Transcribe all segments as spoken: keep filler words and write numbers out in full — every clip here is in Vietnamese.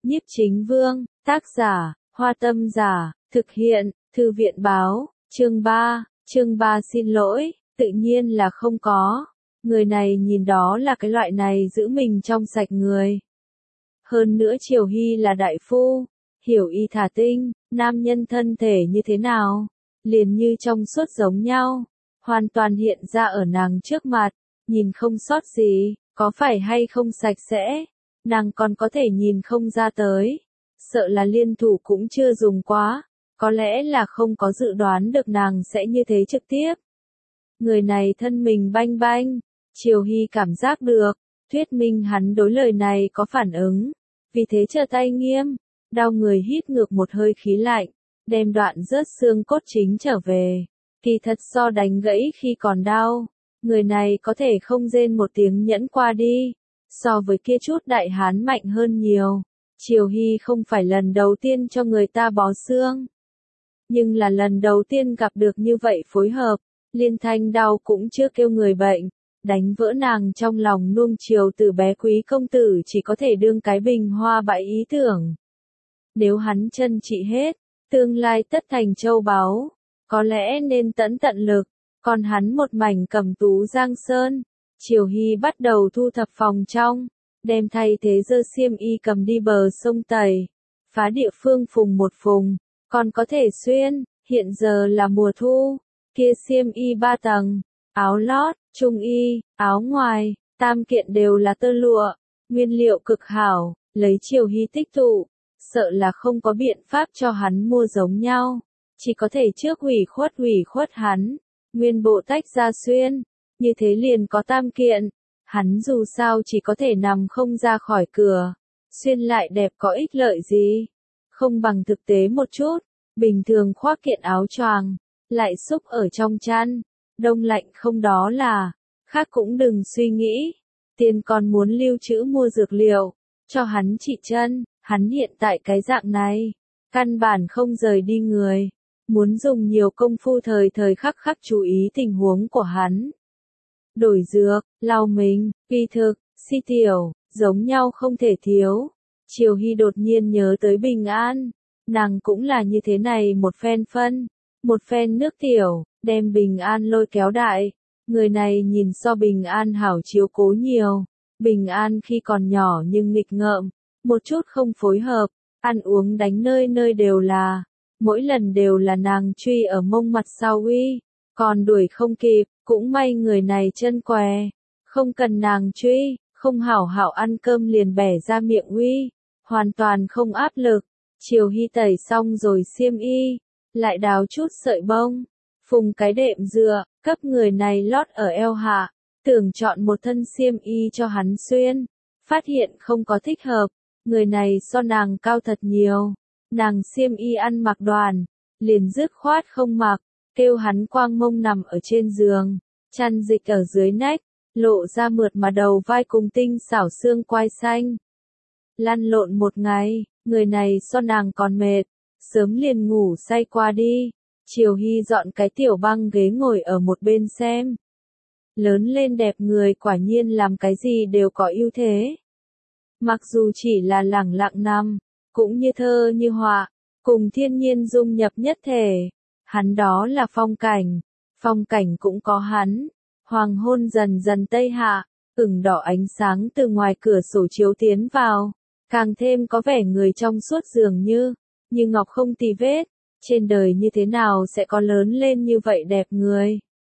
Nhiếp Chính Vương, tác giả, Hoa Tâm Giả, thực hiện, Thư viện báo, chương ba, chương ba xin lỗi, tự nhiên là không có. Người này nhìn đó là cái loại này giữ mình trong sạch người. Hơn nữa Triều Hy là đại phu, hiểu y thả tinh, nam nhân thân thể như thế nào, liền như trong suốt giống nhau, hoàn toàn hiện ra ở nàng trước mặt, nhìn không sót gì, có phải hay không sạch sẽ, nàng còn có thể nhìn không ra tới, sợ là liên thủ cũng chưa dùng quá, có lẽ là không có dự đoán được nàng sẽ như thế trực tiếp. Người này thân mình banh banh, Triều Hy cảm giác được, thuyết minh hắn đối lời này có phản ứng, vì thế trở tay nghiêm, đau người hít ngược một hơi khí lạnh, đem đoạn rớt xương cốt chính trở về, kỳ thật so đánh gãy khi còn đau, người này có thể không rên một tiếng nhẫn qua đi, so với kia chút đại hán mạnh hơn nhiều. Triều Hy không phải lần đầu tiên cho người ta bó xương, nhưng là lần đầu tiên gặp được như vậy phối hợp, liên thanh đau cũng chưa kêu người bệnh, đánh vỡ nàng trong lòng nuông chiều từ bé quý công tử chỉ có thể đương cái bình hoa bại ý tưởng. Nếu hắn chân trị hết, tương lai tất thành châu báu, có lẽ nên tận tận lực, còn hắn một mảnh cầm tú giang sơn. Triều Hy bắt đầu thu thập phòng trong, đem thay thế dơ xiêm y cầm đi bờ sông tẩy, phá địa phương phùng một phùng, còn có thể xuyên, hiện giờ là mùa thu, kia xiêm y ba tầng, áo lót, trung y, áo ngoài, tam kiện đều là tơ lụa, nguyên liệu cực hảo, lấy Triều Hy tích tụ, sợ là không có biện pháp cho hắn mua giống nhau, chỉ có thể trước hủy khuất hủy khuất hắn, nguyên bộ tách ra xuyên, như thế liền có tam kiện, hắn dù sao chỉ có thể nằm không ra khỏi cửa, xuyên lại đẹp có ích lợi gì, không bằng thực tế một chút, bình thường khoác kiện áo choàng, lại xúc ở trong chăn, đông lạnh không đó là, khác cũng đừng suy nghĩ, tiền còn muốn lưu trữ mua dược liệu, cho hắn trị chân, hắn hiện tại cái dạng này, căn bản không rời đi người, muốn dùng nhiều công phu thời thời khắc khắc chú ý tình huống của hắn. Đổi dược, lau mình, kỳ thực, si tiểu, giống nhau không thể thiếu. Triều Hy đột nhiên nhớ tới Bình An, nàng cũng là như thế này một phen phân, một phen nước tiểu, đem Bình An lôi kéo đại. Người này nhìn so Bình An hảo chiếu cố nhiều, Bình An khi còn nhỏ nhưng nghịch ngợm, một chút không phối hợp, ăn uống đánh nơi nơi đều là, mỗi lần đều là nàng truy ở mông mặt sau uy, còn đuổi không kịp, cũng may người này chân què, không cần nàng truy, không hảo hảo ăn cơm liền bẻ ra miệng uy, hoàn toàn không áp lực. Triều Hy tẩy xong rồi xiêm y, lại đào chút sợi bông, phùng cái đệm dựa, cấp người này lót ở eo hạ, tưởng chọn một thân xiêm y cho hắn xuyên, phát hiện không có thích hợp, người này so nàng cao thật nhiều, nàng xiêm y ăn mặc đoàn, liền dứt khoát không mặc, kêu hắn quang mông nằm ở trên giường, chăn dịch ở dưới nách, lộ ra mượt mà đầu vai cùng tinh xảo xương quai xanh. Lăn lộn một ngày, người này so nàng còn mệt, sớm liền ngủ say qua đi, Triều Hy dọn cái tiểu băng ghế ngồi ở một bên xem. Lớn lên đẹp người quả nhiên làm cái gì đều có ưu thế. Mặc dù chỉ là lẳng lặng nằm, cũng như thơ như họa, cùng thiên nhiên dung nhập nhất thể. Hắn đó là phong cảnh, phong cảnh cũng có hắn. Hoàng hôn dần dần tây hạ, ửng đỏ ánh sáng từ ngoài cửa sổ chiếu tiến vào, càng thêm có vẻ người trong suốt dường như, như ngọc không tì vết, trên đời như thế nào sẽ có lớn lên như vậy đẹp người.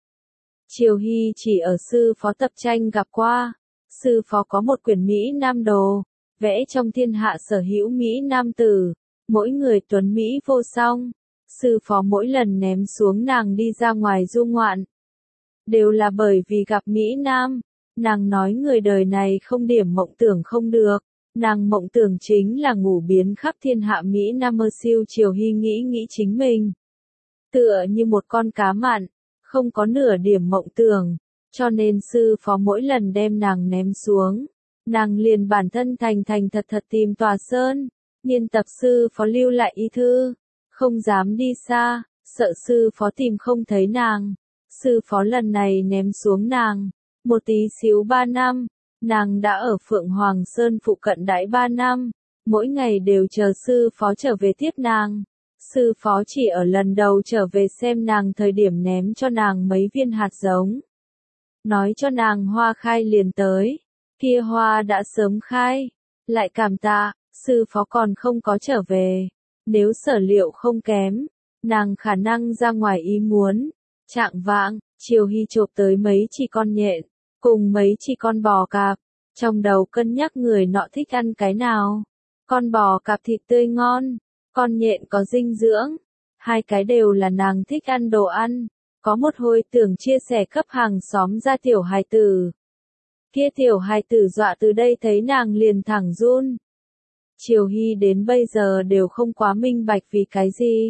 Triều Hy chỉ ở sư phó tập tranh gặp qua, sư phó có một quyển Mỹ Nam đồ, vẽ trong thiên hạ sở hữu Mỹ Nam tử, mỗi người tuấn Mỹ vô song, sư phó mỗi lần ném xuống nàng đi ra ngoài du ngoạn. Đều là bởi vì gặp Mỹ Nam, nàng nói người đời này không điểm mộng tưởng không được, nàng mộng tưởng chính là ngủ biến khắp thiên hạ Mỹ Nam mơ siêu. Triều Hy nghĩ nghĩ chính mình. Tựa như một con cá mặn, không có nửa điểm mộng tưởng, cho nên sư phó mỗi lần đem nàng ném xuống, nàng liền bản thân thành thành thật thật tìm tòa sơn, nghiên tập sư phó lưu lại y thư, không dám đi xa, sợ sư phó tìm không thấy nàng. Sư phó lần này ném xuống nàng, một tí xíu ba năm, nàng đã ở Phượng Hoàng Sơn phụ cận đãi ba năm, mỗi ngày đều chờ sư phó trở về tiếp nàng. Sư phó chỉ ở lần đầu trở về xem nàng thời điểm ném cho nàng mấy viên hạt giống. Nói cho nàng hoa khai liền tới. Kia hoa đã sớm khai. Lại cảm tạ, sư phó còn không có trở về. Nếu sở liệu không kém, nàng khả năng ra ngoài ý muốn. Trạng vạng, Triều Hy chộp tới mấy chỉ con nhện, cùng mấy chỉ con bò cạp. Trong đầu cân nhắc người nọ thích ăn cái nào. Con bò cạp thịt tươi ngon, con nhện có dinh dưỡng. Hai cái đều là nàng thích ăn đồ ăn. Có một hồi tưởng chia sẻ cấp hàng xóm ra tiểu hài tử. Kia tiểu hài tử dọa từ đây thấy nàng liền thẳng run. Triều Hy đến bây giờ đều không quá minh bạch vì cái gì.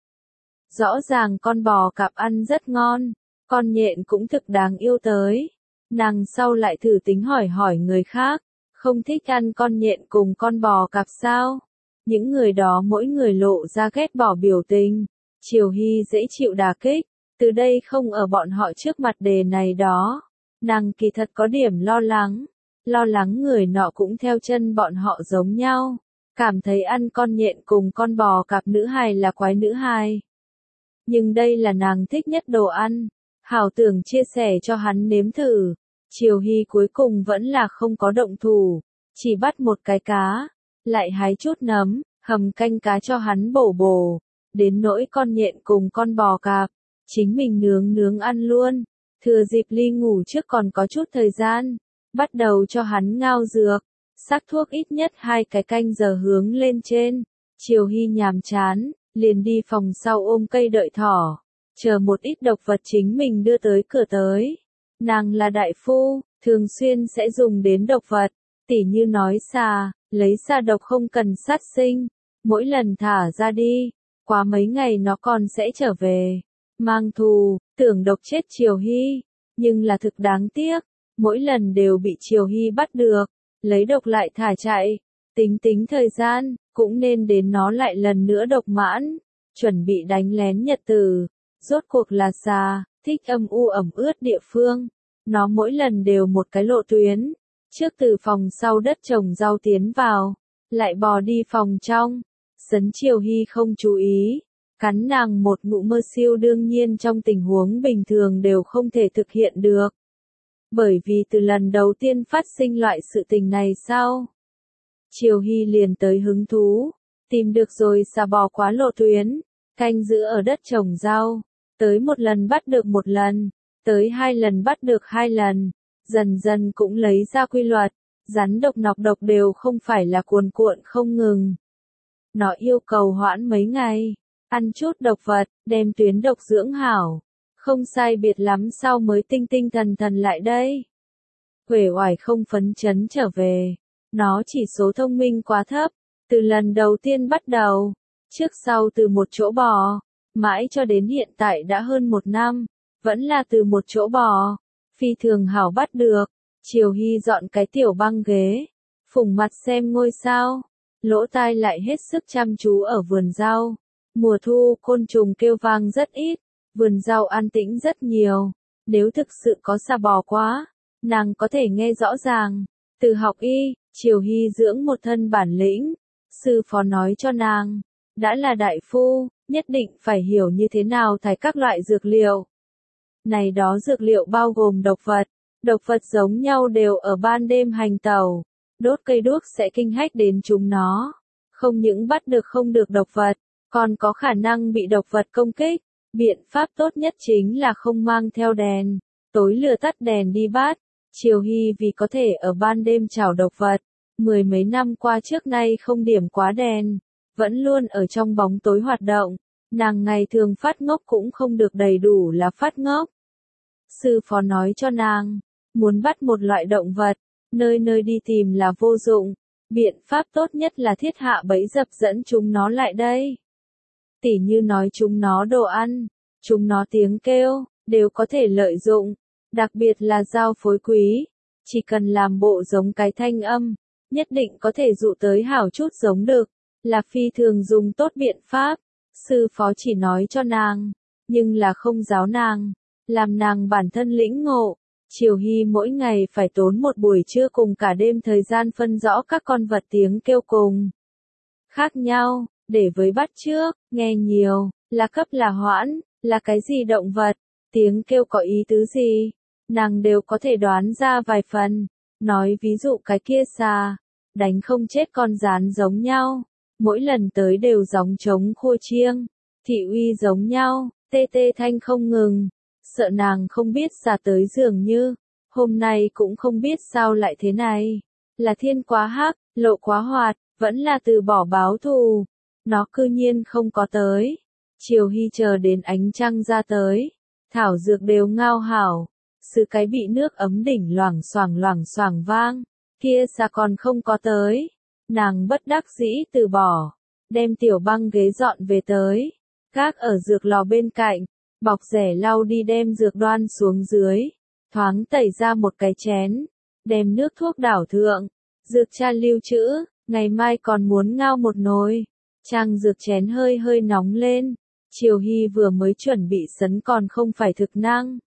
Rõ ràng con bò cạp ăn rất ngon, con nhện cũng thực đáng yêu tới. Nàng sau lại thử tính hỏi hỏi người khác, không thích ăn con nhện cùng con bò cạp sao? Những người đó mỗi người lộ ra ghét bỏ biểu tình. Triều Hy dễ chịu đả kích, từ đây không ở bọn họ trước mặt đề này đó. Nàng kỳ thật có điểm lo lắng, lo lắng người nọ cũng theo chân bọn họ giống nhau, cảm thấy ăn con nhện cùng con bò cạp nữ hài là quái nữ hài. Nhưng đây là nàng thích nhất đồ ăn, hảo tưởng chia sẻ cho hắn nếm thử. Triều Hy cuối cùng vẫn là không có động thủ, chỉ bắt một cái cá, lại hái chút nấm, hầm canh cá cho hắn bổ bổ. Đến nỗi con nhện cùng con bò cạp, chính mình nướng nướng ăn luôn. Thừa dịp ly ngủ trước còn có chút thời gian, bắt đầu cho hắn ngao dược, sắc thuốc ít nhất hai cái canh giờ hướng lên trên. Triều Hy nhàm chán, liền đi phòng sau ôm cây đợi thỏ, chờ một ít độc vật chính mình đưa tới cửa tới. Nàng là đại phu, thường xuyên sẽ dùng đến độc vật, tỉ như nói xà, lấy xà độc không cần sát sinh, mỗi lần thả ra đi, quá mấy ngày nó còn sẽ trở về. Mang thù, tưởng độc chết Triều Hy, nhưng là thực đáng tiếc, mỗi lần đều bị Triều Hy bắt được, lấy độc lại thả chạy, tính tính thời gian, cũng nên đến nó lại lần nữa độc mãn, chuẩn bị đánh lén nhật tử. Rốt cuộc là xà, thích âm u ẩm ướt địa phương, nó mỗi lần đều một cái lộ tuyến, trước từ phòng sau đất trồng rau tiến vào, lại bò đi phòng trong, sấn Triều Hy không chú ý. Cắn nàng một ngụm mơ siêu đương nhiên trong tình huống bình thường đều không thể thực hiện được. Bởi vì từ lần đầu tiên phát sinh loại sự tình này sau, Triều Hy liền tới hứng thú, tìm được rồi xà bò quá lộ tuyến, canh giữ ở đất trồng rau, tới một lần bắt được một lần, tới hai lần bắt được hai lần, dần dần cũng lấy ra quy luật, rắn độc nọc độc đều không phải là cuồn cuộn không ngừng. Nó yêu cầu hoãn mấy ngày. Ăn chút độc vật, đem tuyến độc dưỡng hảo. Không sai biệt lắm sau mới tinh tinh thần thần lại đây. Uể oải không phấn chấn trở về. Nó chỉ số thông minh quá thấp. Từ lần đầu tiên bắt đầu. Trước sau từ một chỗ bò. Mãi cho đến hiện tại đã hơn một năm. Vẫn là từ một chỗ bò. Phi thường hảo bắt được. Triều Hy dọn cái tiểu băng ghế. Phủng mặt xem ngôi sao. Lỗ tai lại hết sức chăm chú ở vườn rau. Mùa thu, côn trùng kêu vang rất ít, vườn rau an tĩnh rất nhiều. Nếu thực sự có xà bò quá, nàng có thể nghe rõ ràng. Từ học y, Triều Hy dưỡng một thân bản lĩnh. Sư phó nói cho nàng, đã là đại phu, nhất định phải hiểu như thế nào thải các loại dược liệu. Này đó dược liệu bao gồm độc vật. Độc vật giống nhau đều ở ban đêm hành tẩu. Đốt cây đuốc sẽ kinh hách đến chúng nó. Không những bắt được không được độc vật, còn có khả năng bị độc vật công kích. Biện pháp tốt nhất chính là không mang theo đèn, tối lửa tắt đèn đi bắt. Triều Hy vì có thể ở ban đêm chảo độc vật, mười mấy năm qua trước nay không điểm quá đèn, vẫn luôn ở trong bóng tối hoạt động. Nàng ngày thường phát ngốc cũng không được đầy đủ là phát ngốc. Sư phó nói cho nàng, muốn bắt một loại động vật, nơi nơi đi tìm là vô dụng. Biện pháp tốt nhất là thiết hạ bẫy dập dẫn chúng nó lại đây. Tỉ như nói chúng nó đồ ăn, chúng nó tiếng kêu, đều có thể lợi dụng. Đặc biệt là giao phối quý, chỉ cần làm bộ giống cái thanh âm, nhất định có thể dụ tới hảo chút giống được, là phi thường dùng tốt biện pháp. Sư phó chỉ nói cho nàng, nhưng là không giáo nàng, làm nàng bản thân lĩnh ngộ. Triều Hy mỗi ngày phải tốn một buổi trưa cùng cả đêm thời gian phân rõ các con vật tiếng kêu cùng khác nhau, để với bắt chước, nghe nhiều, là cấp là hoãn, là cái gì động vật, tiếng kêu có ý tứ gì, nàng đều có thể đoán ra vài phần. Nói ví dụ cái kia xà, đánh không chết con rán giống nhau, mỗi lần tới đều gióng trống khua chiêng, thị uy giống nhau, tê tê thanh không ngừng, sợ nàng không biết xà tới dường như, hôm nay cũng không biết sao lại thế này, là thiên quá hắc, lộ quá hoạt, vẫn là từ bỏ báo thù, nó cư nhiên không có tới. Triều Hy chờ đến ánh trăng ra tới, thảo dược đều ngao hảo, sư cái bị nước ấm đỉnh loảng xoảng loảng xoảng vang, kia xà còn không có tới, nàng bất đắc dĩ từ bỏ, đem tiểu băng ghế dọn về tới, gác ở dược lò bên cạnh, bọc rẻ lau đi đem dược đoan xuống dưới, thoáng tẩy ra một cái chén, đem nước thuốc đảo thượng, dược cha lưu trữ, ngày mai còn muốn ngao một nồi, trang dược chén hơi hơi nóng lên, Triều Hy vừa mới chuẩn bị sấn còn không phải thực năng.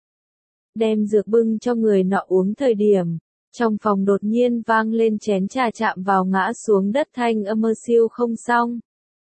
Đem dược bưng cho người nọ uống thời điểm, trong phòng đột nhiên vang lên chén trà chạm vào ngã xuống đất thanh âm mơ siêu không xong.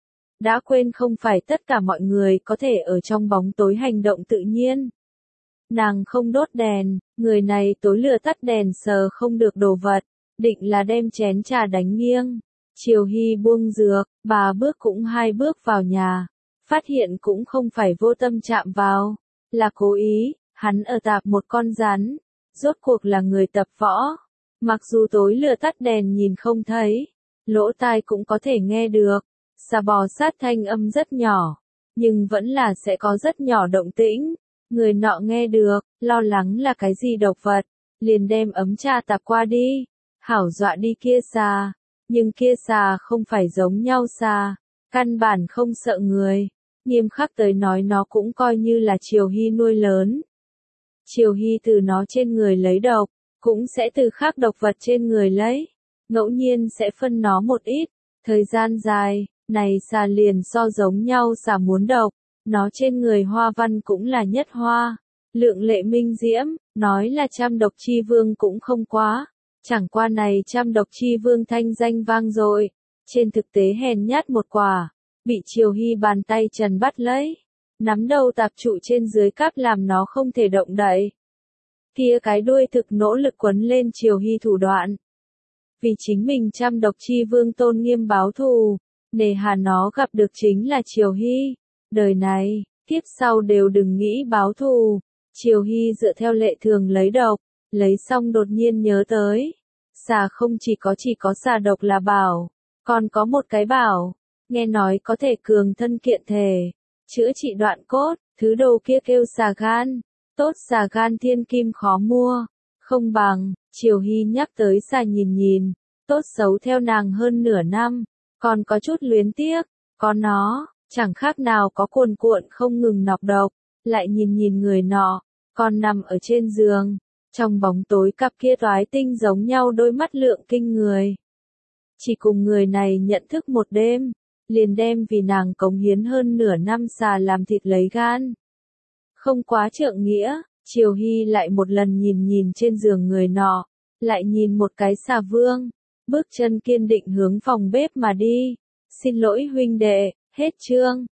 Đã quên không phải tất cả mọi người có thể ở trong bóng tối hành động tự nhiên. Nàng không đốt đèn, người này tối lửa tắt đèn sờ không được đồ vật, định là đem chén trà đánh nghiêng. Triều Hy buông dược, bà bước cũng hai bước vào nhà, phát hiện cũng không phải vô tâm chạm vào, là cố ý, hắn ở tạp một con rắn, rốt cuộc là người tập võ. Mặc dù tối lửa tắt đèn nhìn không thấy, lỗ tai cũng có thể nghe được, xà bò sát thanh âm rất nhỏ, nhưng vẫn là sẽ có rất nhỏ động tĩnh. Người nọ nghe được, lo lắng là cái gì độc vật, liền đem ấm trà tạp qua đi, hảo dọa đi kia xà, nhưng kia xà không phải giống nhau xà, căn bản không sợ người, nghiêm khắc tới nói nó cũng coi như là Triều Hy nuôi lớn. Triều Hy từ nó trên người lấy độc, cũng sẽ từ khác độc vật trên người lấy, ngẫu nhiên sẽ phân nó một ít, thời gian dài, này xà liền so giống nhau xà muốn độc, nó trên người hoa văn cũng là nhất hoa, lượng lệ minh diễm, nói là trăm độc chi vương cũng không quá, chẳng qua này trăm độc chi vương thanh danh vang dội, trên thực tế hèn nhát một quả, bị Triều Hy bàn tay trần bắt lấy, nắm đầu tạp trụ trên dưới cáp làm nó không thể động đậy. Kia cái đuôi thực nỗ lực quấn lên Triều Hy thủ đoạn. Vì chính mình trăm độc chi vương tôn nghiêm báo thù, nề hà nó gặp được chính là Triều Hy. Đời này, tiếp sau đều đừng nghĩ báo thù. Triều Hy dựa theo lệ thường lấy độc, lấy xong đột nhiên nhớ tới. Xà không chỉ có chỉ có xà độc là bảo, còn có một cái bảo, nghe nói có thể cường thân kiện thể, chữa trị đoạn cốt, thứ đồ kia kêu xà gan. Tốt xà gan thiên kim khó mua, không bằng, Triều Hy nhắc tới xà nhìn nhìn, tốt xấu theo nàng hơn nửa năm, còn có chút luyến tiếc, có nó, chẳng khác nào có cuồn cuộn không ngừng nọc độc, lại nhìn nhìn người nọ, còn nằm ở trên giường, trong bóng tối cặp kia toái tinh giống nhau đôi mắt lượng kinh người. Chỉ cùng người này nhận thức một đêm, liền đem vì nàng cống hiến hơn nửa năm xà làm thịt lấy gan. Không quá trượng nghĩa, Triều Hy lại một lần nhìn nhìn trên giường người nọ, lại nhìn một cái xà vương, bước chân kiên định hướng phòng bếp mà đi. Xin lỗi huynh đệ, hết chương.